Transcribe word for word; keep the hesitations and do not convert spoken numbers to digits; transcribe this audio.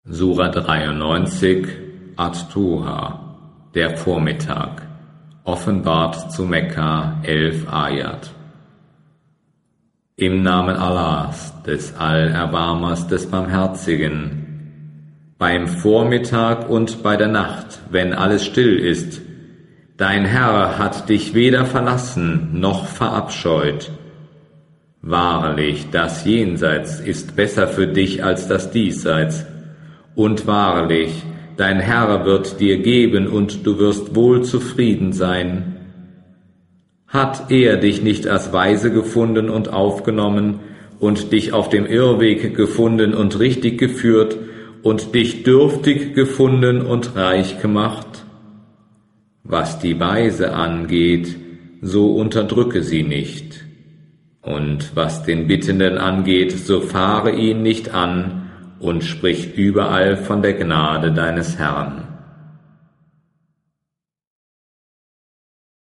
Sura dreiundneunzig, At-Tuha, der Vormittag, offenbart zu Mekka, elf Ayat. Im Namen Allahs, des Allerbarmers, des Barmherzigen, beim Vormittag und bei der Nacht, wenn alles still ist, dein Herr hat dich weder verlassen noch verabscheut. Wahrlich, das Jenseits ist besser für dich als das Diesseits. Und wahrlich, dein Herr wird dir geben und du wirst wohl zufrieden sein. Hat er dich nicht als Weise gefunden und aufgenommen und dich auf dem Irrweg gefunden und richtig geführt und dich dürftig gefunden und reich gemacht? Was die Weise angeht, so unterdrücke sie nicht. Und was den Bittenden angeht, so fahre ihn nicht an und sprich überall von der Gnade deines Herrn.